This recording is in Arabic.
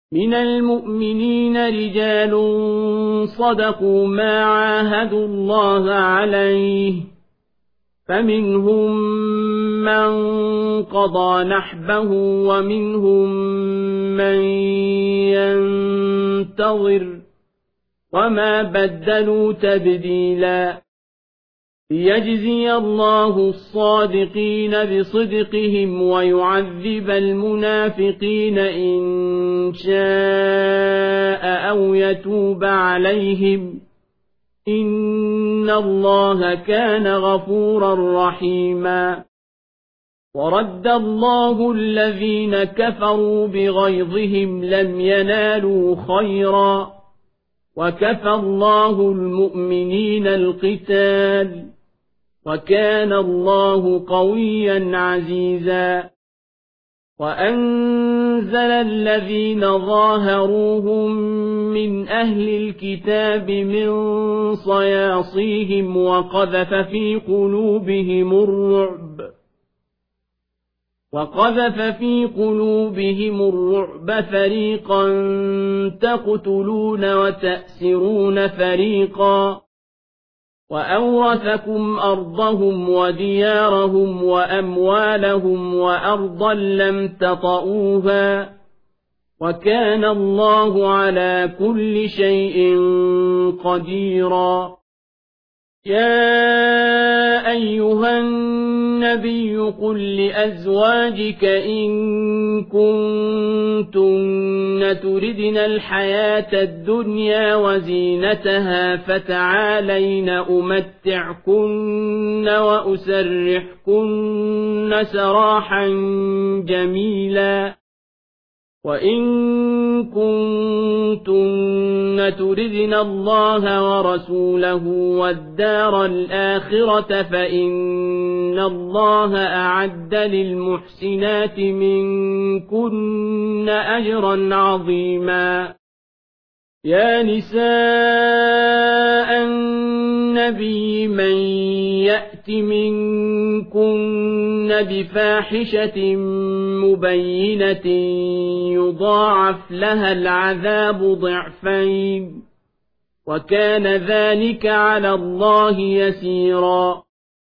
من المؤمنين رجال صدقوا ما عاهدوا الله عليه فمنهم من قضى نحبه ومنهم من ينتظر وما بدلوا تبديلا ليجزي الله الصادقين بصدقهم ويعذب المنافقين إن شاء أو يتوب عليهم إن الله كان غفورا رحيما ورد الله الذين كفروا بغيظهم لم ينالوا خيرا وكفى الله المؤمنين القتال وكان الله قويا عزيزا وأنزل الذين ظاهروهم من أهل الكتاب من صياصيهم وقذف في قلوبهم الرعب فريقا تقتلون وتأسرون فريقا وأورثكم أرضهم وديارهم وأموالهم وأرضا لم تطئوها وكان الله على كل شيء قديرا يا أيها النبي قل لأزواجك إن كنتن تردن الحياة الدنيا وزينتها فتعالين أمتعكن وأسرحكن سراحا جميلا وإن كنتن تردن الله ورسوله والدار الآخرة فإن الله أعد للمحسنات منكن أجرا عظيما يا نساء النبي من يأت منكن بفاحشة مبينة يضاعف لها العذاب ضعفين وكان ذلك على الله يسيرا